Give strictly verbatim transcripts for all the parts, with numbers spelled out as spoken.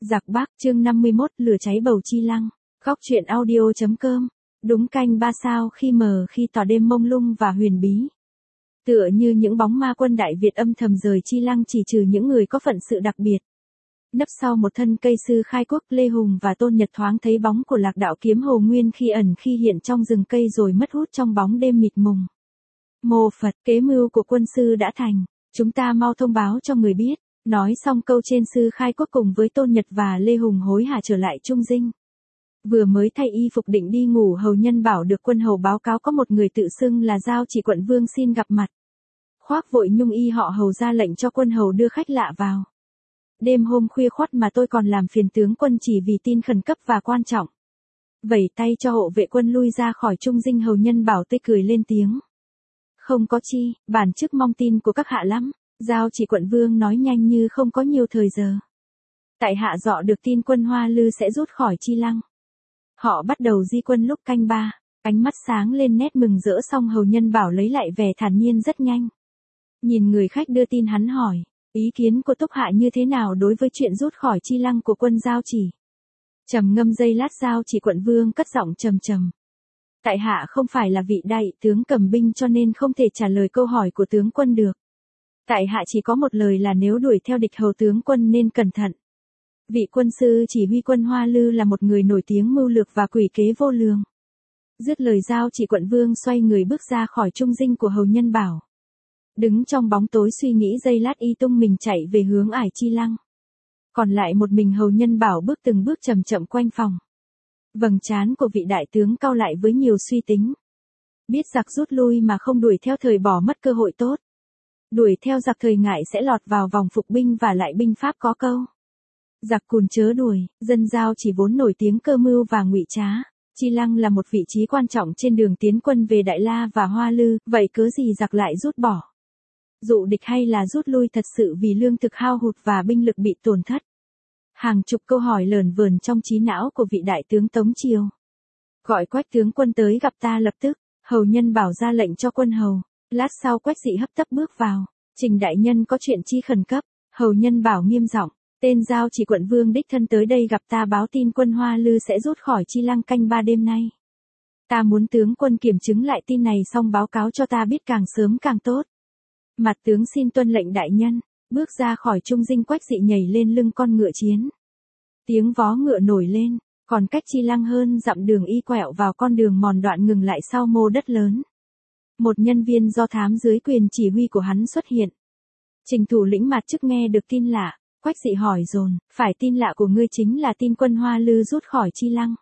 Giặc Bắc, chương năm mươi mốt, lửa cháy bầu Chi Lăng. Góc truyện audio chấm com. Đúng canh ba sao khi mờ khi tỏ đêm mông lung và huyền bí. Tựa như những bóng ma quân Đại Việt âm thầm rời Chi Lăng chỉ trừ những người có phận sự đặc biệt. Nấp sau một thân cây sư khai quốc, Lê Hùng và Tôn Nhật thoáng thấy bóng của Lạc Đạo kiếm Hồ Nguyên khi ẩn khi hiện trong rừng cây rồi mất hút trong bóng đêm mịt mùng. Mô Phật, kế mưu của quân sư đã thành, chúng ta mau thông báo cho người biết. Nói xong câu trên, sư khai quốc cùng với Tôn Nhật và Lê Hùng hối hả trở lại Trung Dinh. Vừa mới thay y phục định đi ngủ, hầu nhân bảo được quân hầu báo cáo có một người tự xưng là Giao Chỉ quận vương xin gặp mặt. Khoác vội nhung y họ hầu ra lệnh cho quân hầu đưa khách lạ vào. Đêm hôm khuya khoắt mà tôi còn làm phiền tướng quân chỉ vì tin khẩn cấp và quan trọng. Vẩy tay cho hộ vệ quân lui ra khỏi Trung Dinh, hầu nhân bảo tươi cười lên tiếng. Không có chi, bản chức mong tin của các hạ lắm. Giao Chỉ quận vương nói nhanh như không có nhiều thời giờ. Tại hạ dọ được tin quân Hoa Lư sẽ rút khỏi Chi Lăng. Họ bắt đầu di quân lúc canh ba, ánh mắt sáng lên nét mừng rỡ, xong hầu nhân bảo lấy lại vẻ thản nhiên rất nhanh. Nhìn người khách đưa tin, hắn hỏi, ý kiến của Túc hạ như thế nào đối với chuyện rút khỏi Chi Lăng của quân Giao Chỉ? Trầm ngâm giây lát, Giao Chỉ quận vương cất giọng trầm trầm. Tại hạ không phải là vị đại tướng cầm binh cho nên không thể trả lời câu hỏi của tướng quân được. Tại hạ chỉ có một lời là nếu đuổi theo địch, hầu tướng quân nên cẩn thận. Vị quân sư chỉ huy quân Hoa Lư là một người nổi tiếng mưu lược và quỷ kế vô lường. Dứt lời, Giao Chỉ quận vương xoay người bước ra khỏi Trung Dinh của hầu nhân bảo. Đứng trong bóng tối suy nghĩ giây lát, y tung mình chạy về hướng ải Chi Lăng. Còn lại một mình hầu nhân bảo bước từng bước chậm chậm quanh phòng. Vầng trán của vị đại tướng cau lại với nhiều suy tính. Biết giặc rút lui mà không đuổi theo thời bỏ mất cơ hội tốt. Đuổi theo giặc thời ngại sẽ lọt vào vòng phục binh, và lại binh pháp có câu. Giặc cùn chớ đuổi, dân Giao Chỉ vốn nổi tiếng cơ mưu và ngụy trá. Chi Lăng là một vị trí quan trọng trên đường tiến quân về Đại La và Hoa Lư, vậy cớ gì giặc lại rút bỏ? Dụ địch hay là rút lui thật sự vì lương thực hao hụt và binh lực bị tổn thất? Hàng chục câu hỏi lởn vởn trong trí não của vị đại tướng Tống Triều. Gọi Quách tướng quân tới gặp ta lập tức, hầu nhân bảo ra lệnh cho quân hầu. Lát sau Quách Dị hấp tấp bước vào. Trình đại nhân có chuyện chi khẩn cấp? Hầu nhân bảo nghiêm giọng. Tên Giao Chỉ quận vương đích thân tới đây gặp ta báo tin quân Hoa Lư sẽ rút khỏi Chi Lăng canh ba đêm nay. Ta muốn tướng quân kiểm chứng lại tin này xong báo cáo cho ta biết càng sớm càng tốt. Mặt tướng xin tuân lệnh đại nhân. Bước ra khỏi Trung Dinh, Quách Dị nhảy lên lưng con ngựa chiến. Tiếng vó ngựa nổi lên, còn cách Chi Lăng hơn dặm đường, y quẹo vào con đường mòn đoạn ngừng lại sau mô đất lớn. Một nhân viên do thám dưới quyền chỉ huy của hắn xuất hiện. Trình thủ lĩnh Mạt Chức nghe được tin lạ, Quách Dị hỏi dồn, phải tin lạ của ngươi chính là tin quân Hoa Lư rút khỏi Chi Lăng?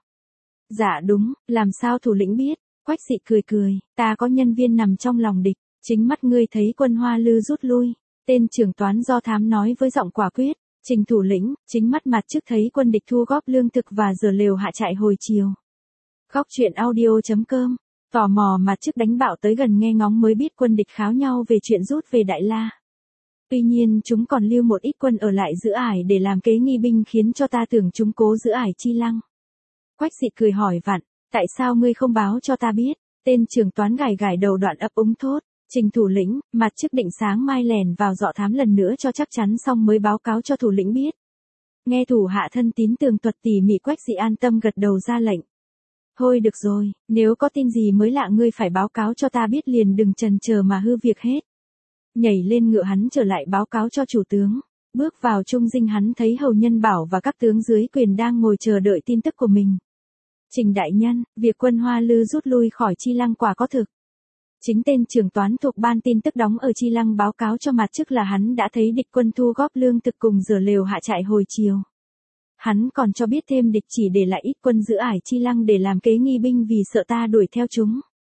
Dạ đúng, làm sao thủ lĩnh biết? Quách Dị cười cười, ta có nhân viên nằm trong lòng địch, chính mắt ngươi thấy quân Hoa Lư rút lui. Tên trưởng toán do thám nói với giọng quả quyết. Trình thủ lĩnh, chính mắt Mạt Chức thấy quân địch thu góp lương thực và dở lều hạ trại hồi chiều. Góc truyện audio chấm com. Tò mò Mạt Chức đánh bạo tới gần nghe ngóng mới biết quân địch kháo nhau về chuyện rút về Đại La. Tuy nhiên chúng còn lưu một ít quân ở lại giữ ải để làm kế nghi binh, khiến cho ta tưởng chúng cố giữ ải Chi Lăng. Quách Dị cười hỏi vặn, tại sao ngươi không báo cho ta biết? Tên trưởng toán gài gài đầu đoạn ấp úng thốt. Trình thủ lĩnh, Mạt Chức định sáng mai lèn vào dọ thám lần nữa cho chắc chắn xong mới báo cáo cho thủ lĩnh biết. Nghe thủ hạ thân tín tường thuật tỉ mỉ, Quách Dị an tâm gật đầu ra lệnh. Thôi được rồi, nếu có tin gì mới lạ ngươi phải báo cáo cho ta biết liền, đừng chần chờ mà hư việc hết. Nhảy lên ngựa hắn trở lại báo cáo cho chủ tướng. Bước vào Trung Dinh, hắn thấy hầu nhân bảo và các tướng dưới quyền đang ngồi chờ đợi tin tức của mình. Trình đại nhân, việc quân Hoa Lư rút lui khỏi Chi Lăng quả có thực. Chính tên trưởng toán thuộc ban tin tức đóng ở Chi Lăng báo cáo cho Mạt Chức là hắn đã thấy địch quân thu góp lương thực cùng dở lều hạ trại hồi chiều. Hắn còn cho biết thêm địch chỉ để lại ít quân giữ ải Chi Lăng để làm kế nghi binh vì sợ ta đuổi theo chúng.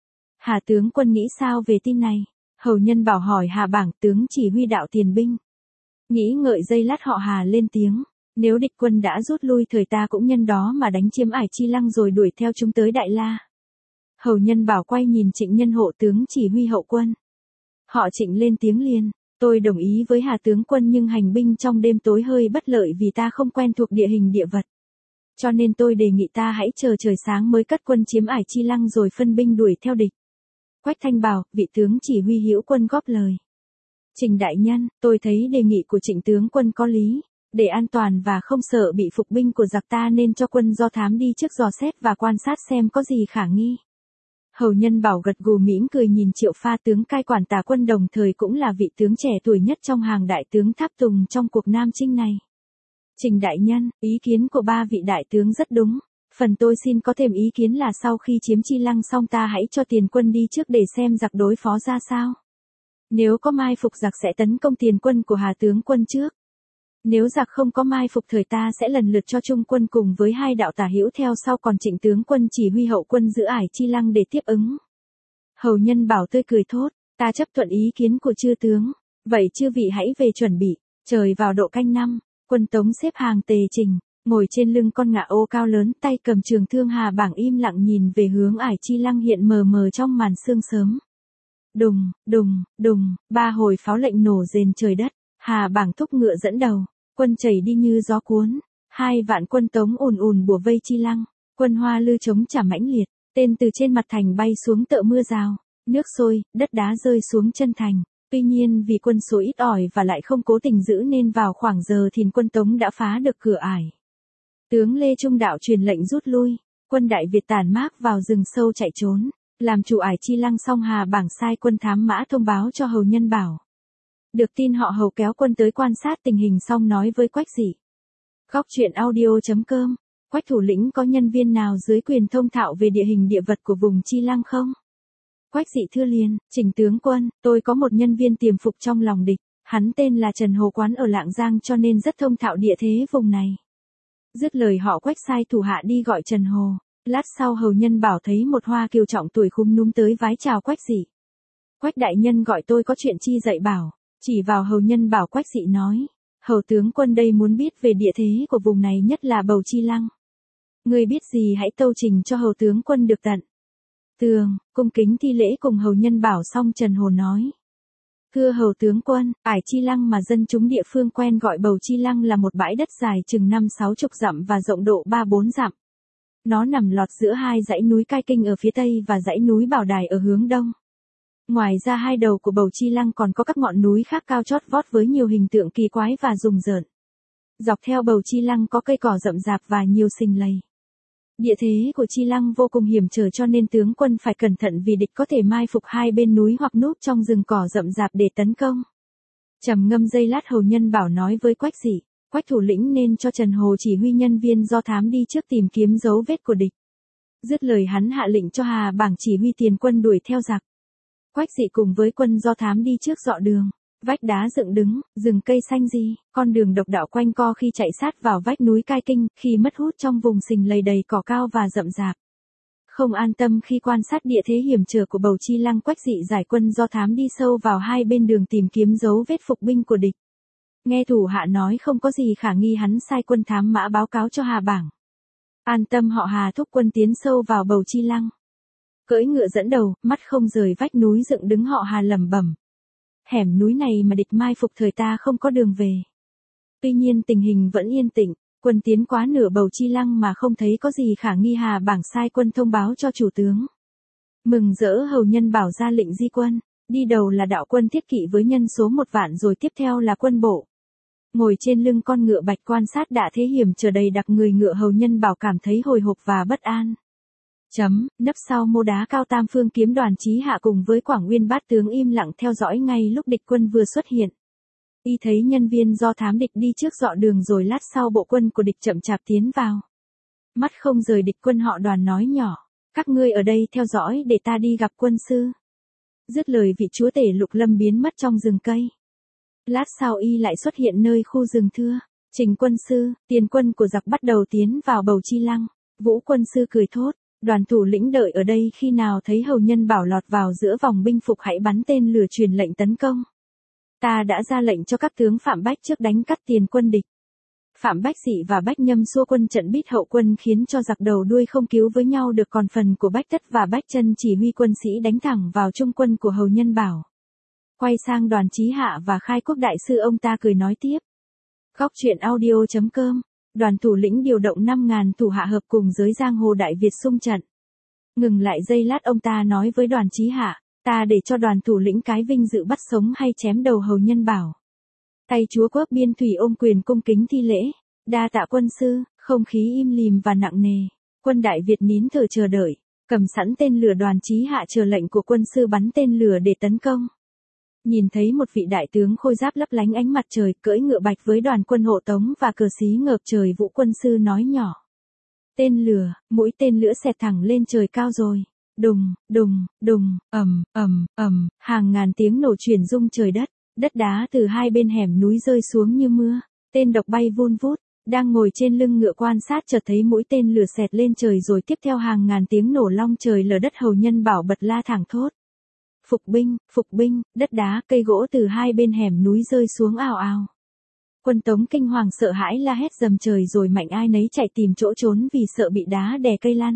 Hà tướng quân nghĩ sao về tin này? Hầu nhân bảo hỏi Hà Bảng, tướng chỉ huy đạo tiền binh. Nghĩ ngợi giây lát họ Hà lên tiếng. Nếu địch quân đã rút lui thời ta cũng nhân đó mà đánh chiếm ải Chi Lăng rồi đuổi theo chúng tới Đại La. Hầu nhân bảo quay nhìn Trịnh Nhân hộ tướng chỉ huy hậu quân. Họ Trịnh lên tiếng liền. Tôi đồng ý với Hà tướng quân, nhưng hành binh trong đêm tối hơi bất lợi vì ta không quen thuộc địa hình địa vật. Cho nên tôi đề nghị ta hãy chờ trời sáng mới cất quân chiếm ải Chi Lăng rồi phân binh đuổi theo địch. Quách Thanh bảo, vị tướng chỉ huy hữu quân góp lời. Trình đại nhân, tôi thấy đề nghị của Trịnh tướng quân có lý. Để an toàn và không sợ bị phục binh của giặc ta nên cho quân do thám đi trước dò xét và quan sát xem có gì khả nghi. Hầu Nhân Bảo gật gù mỉm cười nhìn Triệu Pha, tướng cai quản tả quân đồng thời cũng là vị tướng trẻ tuổi nhất trong hàng đại tướng tháp tùng trong cuộc Nam Chinh này. Trình đại nhân, ý kiến của ba vị đại tướng rất đúng. Phần tôi xin có thêm ý kiến là sau khi chiếm Chi Lăng xong ta hãy cho tiền quân đi trước để xem giặc đối phó ra sao. Nếu có mai phục giặc sẽ tấn công tiền quân của Hà tướng quân trước. Nếu giặc không có mai phục thời ta sẽ lần lượt cho trung quân cùng với hai đạo tả hữu theo sau, còn Trịnh tướng quân chỉ huy hậu quân giữ ải Chi Lăng để tiếp ứng. Hầu Nhân Bảo tươi cười thốt, ta chấp thuận ý kiến của chư tướng. Vậy chư vị hãy về chuẩn bị. Trời vào độ canh năm, quân Tống xếp hàng tề trình, ngồi trên lưng con ngựa ô cao lớn, tay cầm trường thương. Hà Bảng im lặng nhìn về hướng ải Chi Lăng hiện mờ mờ trong màn sương sớm. Đùng, đùng, đùng, ba hồi pháo lệnh nổ rền trời đất. Hà Bảng thúc ngựa dẫn đầu, quân chảy đi như gió cuốn. Hai vạn quân Tống ùn ùn bủa vây Chi Lăng, quân Hoa Lư chống trả mãnh liệt, tên từ trên mặt thành bay xuống tựa mưa rào, nước sôi, đất đá rơi xuống chân thành. Tuy nhiên vì quân số ít ỏi và lại không cố tình giữ nên vào khoảng giờ thìn quân Tống đã phá được cửa ải. Tướng Lê Trung Đạo truyền lệnh rút lui, quân Đại Việt tản mác vào rừng sâu chạy trốn. Làm chủ ải Chi Lăng xong, Hà Bảng sai quân thám mã thông báo cho Hầu Nhân Bảo. Được tin họ Hầu kéo quân tới quan sát tình hình xong nói với Quách Dị. Góc truyện audio chấm com, Quách thủ lĩnh có nhân viên nào dưới quyền thông thạo về địa hình địa vật của vùng Chi Lăng không? Quách Dị thưa liền, Trình tướng quân, tôi có một nhân viên tiềm phục trong lòng địch, hắn tên là Trần Hồ, quán ở Lạng Giang cho nên rất thông thạo địa thế vùng này. Dứt lời họ Quách sai thủ hạ đi gọi Trần Hồ. Lát sau Hầu Nhân Bảo thấy một Hoa kiều trọng tuổi khúm núm tới vái chào Quách Dị. Quách đại nhân gọi tôi có chuyện chi dạy bảo. Chỉ vào Hầu Nhân Bảo, Quách Dị nói, Hầu tướng quân đây muốn biết về địa thế của vùng này, nhất là bầu Chi Lăng. Người biết gì hãy tâu trình cho Hầu tướng quân được tận. Tường, cung kính thi lễ cùng Hầu Nhân Bảo xong, Trần Hồ nói. Thưa Hầu tướng quân, ải Chi Lăng mà dân chúng địa phương quen gọi bầu Chi Lăng là một bãi đất dài chừng năm sáu chục dặm và rộng độ ba bốn dặm. Nó nằm lọt giữa hai dãy núi Cai Kinh ở phía tây và dãy núi Bảo Đài ở hướng đông. Ngoài ra hai đầu của bầu Chi Lăng còn có các ngọn núi khác cao chót vót với nhiều hình tượng kỳ quái và rùng rợn. Dọc theo bầu Chi Lăng có cây cỏ rậm rạp và nhiều sình lầy. Địa thế của Chi Lăng vô cùng hiểm trở cho nên tướng quân phải cẩn thận vì địch có thể mai phục hai bên núi hoặc núp trong rừng cỏ rậm rạp để tấn công. Trầm ngâm giây lát, Hầu Nhân Bảo nói với Quách Dị, Quách thủ lĩnh nên cho Trần Hồ chỉ huy nhân viên do thám đi trước tìm kiếm dấu vết của địch. Dứt lời hắn hạ lệnh cho Hà Bảng chỉ huy tiền quân đuổi theo giặc. Quách Dị cùng với quân do thám đi trước dọ đường. Vách đá dựng đứng, rừng cây xanh gì, con đường độc đạo quanh co khi chạy sát vào vách núi Cai Kinh, khi mất hút trong vùng sình lầy đầy cỏ cao và rậm rạp. Không an tâm khi quan sát địa thế hiểm trở của bầu Chi Lăng, Quách Dị giải quân do thám đi sâu vào hai bên đường tìm kiếm dấu vết phục binh của địch. Nghe thủ hạ nói không có gì khả nghi, hắn sai quân thám mã báo cáo cho Hà Bảng. An tâm, họ Hà thúc quân tiến sâu vào bầu Chi Lăng. Cưỡi ngựa dẫn đầu, mắt không rời vách núi dựng đứng, họ Hà lẩm bẩm. Hẻm núi này mà địch mai phục thời ta không có đường về. Tuy nhiên tình hình vẫn yên tĩnh, quân tiến quá nửa bầu Chi Lăng mà không thấy có gì khả nghi. Hà Bảng sai quân thông báo cho chủ tướng. Mừng rỡ, Hầu Nhân Bảo ra lệnh di quân, đi đầu là đạo quân thiết kỵ với nhân số một vạn, rồi tiếp theo là quân bộ. Ngồi trên lưng con ngựa bạch quan sát đạ thế hiểm trở đầy đặc người ngựa, Hầu Nhân Bảo cảm thấy hồi hộp và bất an. Chấm, nấp sau mô đá cao Tam Phương kiếm đoàn Chí Hạ cùng với Quảng Nguyên bát tướng im lặng theo dõi ngay lúc địch quân vừa xuất hiện. Y thấy nhân viên do thám địch đi trước dọ đường, rồi lát sau bộ quân của địch chậm chạp tiến vào. Mắt không rời địch quân, họ Đoàn nói nhỏ, các ngươi ở đây theo dõi để ta đi gặp quân sư. Dứt lời vị chúa tể Lục Lâm biến mất trong rừng cây. Lát sau y lại xuất hiện nơi khu rừng thưa, Trình quân sư, tiền quân của giặc bắt đầu tiến vào bầu Chi Lăng. Vũ quân sư cười thốt, Đoàn thủ lĩnh đợi ở đây, khi nào thấy Hầu Nhân Bảo lọt vào giữa vòng binh phục hãy bắn tên lửa truyền lệnh tấn công. Ta đã ra lệnh cho các tướng Phạm Bách trước đánh cắt tiền quân địch. Phạm Bách Dị và Bách Nhâm xua quân trận bít hậu quân khiến cho giặc đầu đuôi không cứu với nhau được, còn phần của Bách Tất và Bách Chân chỉ huy quân sĩ đánh thẳng vào trung quân của Hầu Nhân Bảo. Quay sang Đoàn Chí Hạ và Khai Quốc đại sư, ông ta cười nói tiếp. Góc truyện audio chấm com, Đoàn thủ lĩnh điều động năm ngàn thủ hạ hợp cùng giới giang hồ Đại Việt xung trận. Ngừng lại giây lát, ông ta nói với Đoàn Chí Hạ, ta để cho Đoàn thủ lĩnh cái vinh dự bắt sống hay chém đầu Hầu Nhân Bảo. Tay chúa quốc biên thủy ôm quyền cung kính thi lễ. Đa tạ quân sư, không khí im lìm và nặng nề. Quân Đại Việt nín thở chờ đợi, cầm sẵn tên lửa, đoàn chí hạ chờ lệnh của quân sư bắn tên lửa để tấn công. Nhìn thấy một vị đại tướng khôi giáp lấp lánh ánh mặt trời cưỡi ngựa bạch với đoàn quân hộ tống và cờ xí ngợp trời, Vũ quân sư nói nhỏ. Tên lửa, mũi tên lửa xẹt thẳng lên trời cao rồi. Đùng, đùng, đùng, ầm, ầm, ầm, hàng ngàn tiếng nổ truyền rung trời đất, đất đá từ hai bên hẻm núi rơi xuống như mưa, tên độc bay vun vút, đang ngồi trên lưng ngựa quan sát chợt thấy mũi tên lửa xẹt lên trời rồi tiếp theo hàng ngàn tiếng nổ long trời lở đất. Hầu Nhân Bảo bật la thảng thốt. Phục binh, phục binh, đất đá, cây gỗ từ hai bên hẻm núi rơi xuống ào ào. Quân Tống kinh hoàng sợ hãi la hét dầm trời rồi mạnh ai nấy chạy tìm chỗ trốn vì sợ bị đá đè cây lăn.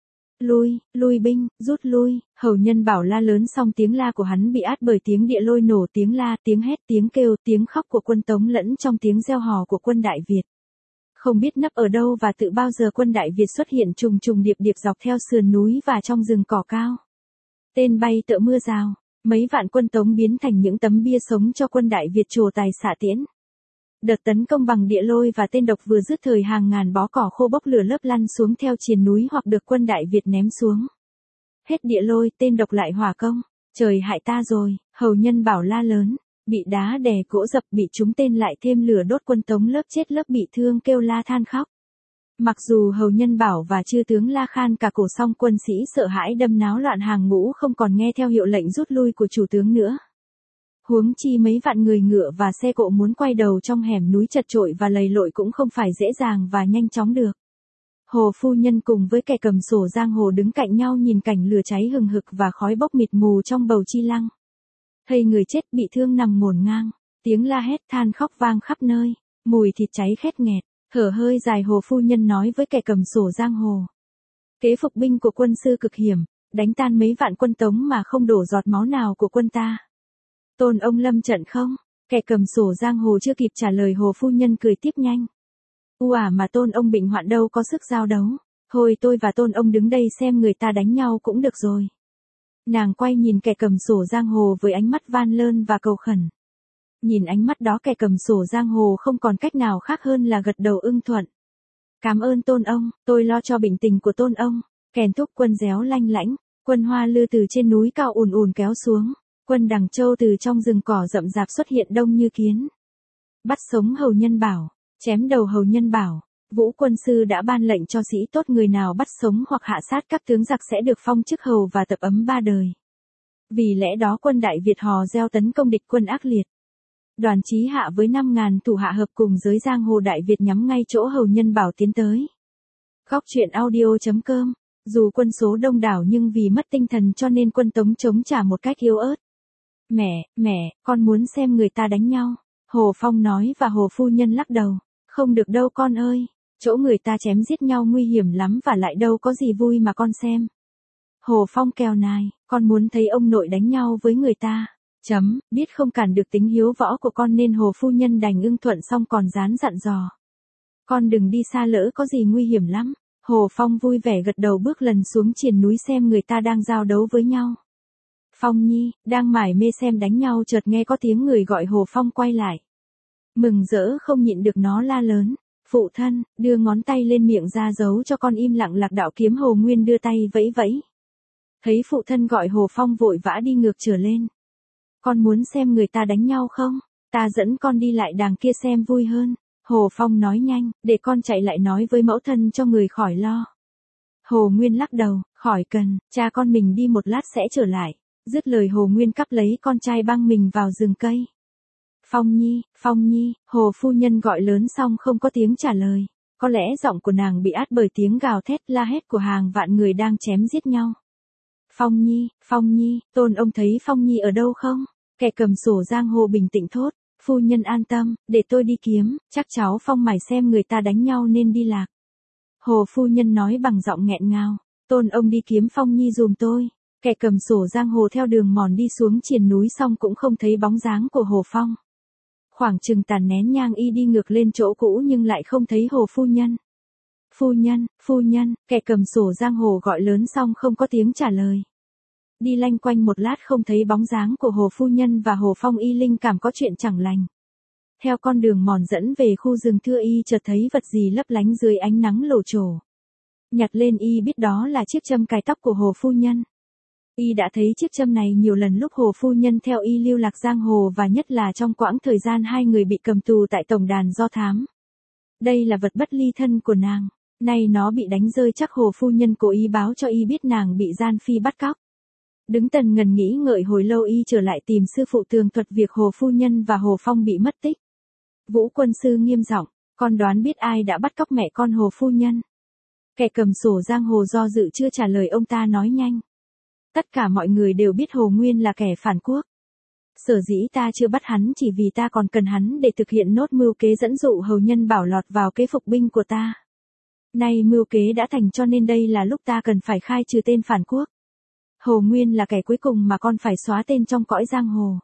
Lui, lui binh, rút lui, Hầu Nhân Bảo la lớn xong tiếng la của hắn bị át bởi tiếng địa lôi nổ, tiếng la, tiếng hét, tiếng kêu, tiếng khóc của quân Tống lẫn trong tiếng reo hò của quân Đại Việt. Không biết nấp ở đâu và tự bao giờ quân Đại Việt xuất hiện trùng trùng điệp điệp dọc theo sườn núi và trong rừng cỏ cao. Tên bay tựa mưa rào, mấy vạn quân Tống biến thành những tấm bia sống cho quân Đại Việt trồ tài xạ tiễn. Đợt tấn công bằng địa lôi và tên độc vừa dứt thời, hàng ngàn bó cỏ khô bốc lửa lớp lăn xuống theo triền núi hoặc được quân Đại Việt ném xuống. Hết địa lôi, tên độc lại hỏa công. Trời hại ta rồi, Hầu Nhân Bảo la lớn, bị đá đè gỗ dập, bị trúng tên lại thêm lửa đốt, quân Tống lớp chết lớp bị thương kêu la than khóc. Mặc dù Hầu Nhân Bảo và chư tướng la khan cả cổ, song quân sĩ sợ hãi đâm náo loạn hàng ngũ, không còn nghe theo hiệu lệnh rút lui của chủ tướng nữa. Huống chi mấy vạn người ngựa và xe cộ muốn quay đầu trong hẻm núi chật chội và lầy lội cũng không phải dễ dàng và nhanh chóng được. Hồ phu nhân cùng với kẻ cầm sổ giang hồ đứng cạnh nhau nhìn cảnh lửa cháy hừng hực và khói bốc mịt mù trong bầu chi lăng. Thấy người chết bị thương nằm ngổn ngang, tiếng la hét than khóc vang khắp nơi, mùi thịt cháy khét nghẹt, thở hơi dài. Hồ phu nhân nói với kẻ cầm sổ giang hồ. Kế phục binh của quân sư cực hiểm, đánh tan mấy vạn quân Tống mà không đổ giọt máu nào của quân ta. Tôn ông lâm trận không? Kẻ cầm sổ giang hồ chưa kịp trả lời, hồ phu nhân cười tiếp nhanh. U à, mà Tôn ông bệnh hoạn đâu có sức giao đấu. Thôi tôi và Tôn ông đứng đây xem người ta đánh nhau cũng được rồi. Nàng quay nhìn kẻ cầm sổ giang hồ với ánh mắt van lơn và cầu khẩn. Nhìn ánh mắt đó, kẻ cầm sổ giang hồ không còn cách nào khác hơn là gật đầu ưng thuận. Cảm ơn Tôn ông, tôi lo cho bệnh tình của Tôn ông. Kèn thúc quân réo lanh lãnh, quân Hoa Lư từ trên núi cao ùn ùn kéo xuống. Quân Đằng Châu từ trong rừng cỏ rậm rạp xuất hiện đông như kiến. Bắt sống Hầu Nhân Bảo, chém đầu Hầu Nhân Bảo. Vũ quân sư đã ban lệnh cho sĩ tốt, người nào bắt sống hoặc hạ sát các tướng giặc sẽ được phong chức hầu và tập ấm ba đời. Vì lẽ đó quân Đại Việt hò reo tấn công địch quân ác liệt. Đoàn Chí Hạ với năm ngàn thủ hạ hợp cùng giới giang hồ Đại Việt nhắm ngay chỗ Hầu Nhân Bảo tiến tới. Góc truyện audio chấm com. Dù quân số đông đảo nhưng vì mất tinh thần cho nên quân Tống chống trả một cách yếu ớt. Mẹ, mẹ, con muốn xem người ta đánh nhau. Hồ Phong nói và Hồ phu nhân lắc đầu. Không được đâu con ơi, chỗ người ta chém giết nhau nguy hiểm lắm và lại đâu có gì vui mà con xem. Hồ Phong kêu nài, con muốn thấy ông nội đánh nhau với người ta. Chấm, biết không cản được tính hiếu võ của con nên Hồ phu nhân đành ưng thuận, xong còn dán dặn dò. Con đừng đi xa, lỡ có gì nguy hiểm lắm. Hồ Phong vui vẻ gật đầu bước lần xuống triền núi xem người ta đang giao đấu với nhau. Phong Nhi, đang mải mê xem đánh nhau chợt nghe có tiếng người gọi Hồ Phong quay lại. Mừng rỡ không nhịn được nó la lớn. Phụ thân, đưa ngón tay lên miệng ra dấu cho con im lặng. Lạc đạo kiếm Hồ Nguyên đưa tay vẫy vẫy. Thấy phụ thân gọi Hồ Phong vội vã đi ngược trở lên. Con muốn xem người ta đánh nhau không? Ta dẫn con đi lại đàng kia xem vui hơn. Hồ Phong nói nhanh, để con chạy lại nói với mẫu thân cho người khỏi lo. Hồ Nguyên lắc đầu, khỏi cần, cha con mình đi một lát sẽ trở lại. Dứt lời Hồ Nguyên cắp lấy con trai băng mình vào rừng cây. Phong Nhi, Phong Nhi, Hồ phu nhân gọi lớn xong không có tiếng trả lời. Có lẽ giọng của nàng bị át bởi tiếng gào thét la hét của hàng vạn người đang chém giết nhau. Phong Nhi, Phong Nhi, Tôn ông thấy Phong Nhi ở đâu không? Kẻ cầm sổ giang hồ bình tĩnh thốt. Phu nhân an tâm, để tôi đi kiếm, chắc cháu Phong mải xem người ta đánh nhau nên đi lạc. Hồ phu nhân nói bằng giọng nghẹn ngào. Tôn ông đi kiếm Phong Nhi dùm tôi. Kẻ cầm sổ giang hồ theo đường mòn đi xuống triền núi xong cũng không thấy bóng dáng của Hồ Phong. Khoảng chừng tàn nén nhang y đi ngược lên chỗ cũ nhưng lại không thấy Hồ phu nhân. Phu nhân, phu nhân, kẻ cầm sổ giang hồ gọi lớn xong không có tiếng trả lời. Đi lanh quanh một lát không thấy bóng dáng của Hồ phu nhân và Hồ Phong, y linh cảm có chuyện chẳng lành. Theo con đường mòn dẫn về khu rừng thưa y chợt thấy vật gì lấp lánh dưới ánh nắng lổ trổ. Nhặt lên y biết đó là chiếc châm cài tóc của Hồ phu nhân. Y đã thấy chiếc châm này nhiều lần lúc Hồ phu nhân theo y lưu lạc giang hồ và nhất là trong quãng thời gian hai người bị cầm tù tại tổng đàn do thám. Đây là vật bất ly thân của nàng, nay nó bị đánh rơi chắc Hồ phu nhân cố ý báo cho y biết nàng bị gian phi bắt cóc. Đứng tần ngần nghĩ ngợi hồi lâu y trở lại tìm sư phụ tường thuật việc Hồ phu nhân và Hồ Phong bị mất tích. Vũ quân sư nghiêm giọng, con đoán biết ai đã bắt cóc mẹ con Hồ phu nhân. Kẻ cầm sổ giang hồ do dự chưa trả lời ông ta nói nhanh. Tất cả mọi người đều biết Hồ Nguyên là kẻ phản quốc. Sở dĩ ta chưa bắt hắn chỉ vì ta còn cần hắn để thực hiện nốt mưu kế dẫn dụ hầu nhân bảo lọt vào kế phục binh của ta. Nay mưu kế đã thành cho nên đây là lúc ta cần phải khai trừ tên phản quốc. Hồ Nguyên là kẻ cuối cùng mà con phải xóa tên trong cõi giang hồ.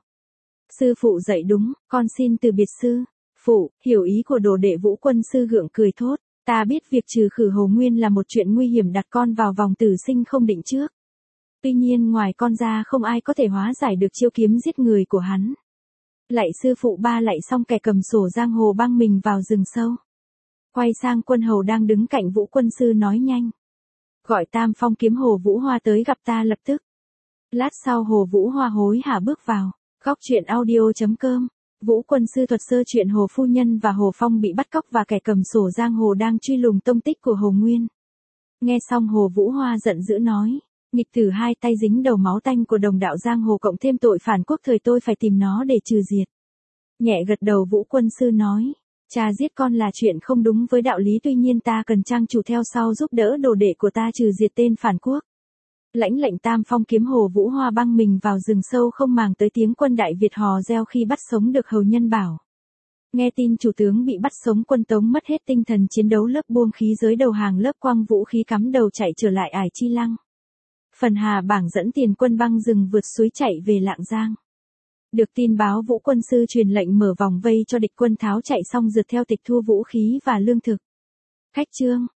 Sư phụ dạy đúng, con xin từ biệt sư. Phụ, hiểu ý của đồ đệ Vũ quân sư gượng cười thốt. Ta biết việc trừ khử Hồ Nguyên là một chuyện nguy hiểm đặt con vào vòng tử sinh không định trước. Tuy nhiên ngoài con ra không ai có thể hóa giải được chiêu kiếm giết người của hắn. Lạy sư phụ ba lạy xong kẻ cầm sổ giang hồ băng mình vào rừng sâu. Quay sang quân hầu đang đứng cạnh Vũ quân sư nói nhanh. Gọi Tam Phong kiếm Hồ Vũ Hoa tới gặp ta lập tức. Lát sau Hồ Vũ Hoa hối hả bước vào. Góc truyện audio chấm com. Vũ quân sư thuật sơ chuyện Hồ phu nhân và Hồ Phong bị bắt cóc và kẻ cầm sổ giang hồ đang truy lùng tông tích của Hồ Nguyên. Nghe xong Hồ Vũ Hoa giận dữ nói. Nghịch tử hai tay dính đầu máu tanh của đồng đạo giang hồ cộng thêm tội phản quốc thời tôi phải tìm nó để trừ diệt. Nhẹ gật đầu Vũ quân sư nói. Cha giết con là chuyện không đúng với đạo lý tuy nhiên ta cần trang chủ theo sau giúp đỡ đồ đệ của ta trừ diệt tên phản quốc. Lãnh lệnh Tam Phong kiếm Hồ Vũ Hoa băng mình vào rừng sâu không màng tới tiếng quân Đại Việt hò reo khi bắt sống được hầu nhân bảo. Nghe tin chủ tướng bị bắt sống quân Tống mất hết tinh thần chiến đấu lớp buông khí giới đầu hàng lớp quăng vũ khí cắm đầu chạy trở lại Ải Chi Lăng. Phần Hà Bảng dẫn tiền quân băng rừng vượt suối chạy về Lạng Giang. Được tin báo Vũ quân sư truyền lệnh mở vòng vây cho địch quân tháo chạy xong rượt theo tịch thu vũ khí và lương thực. Khách chương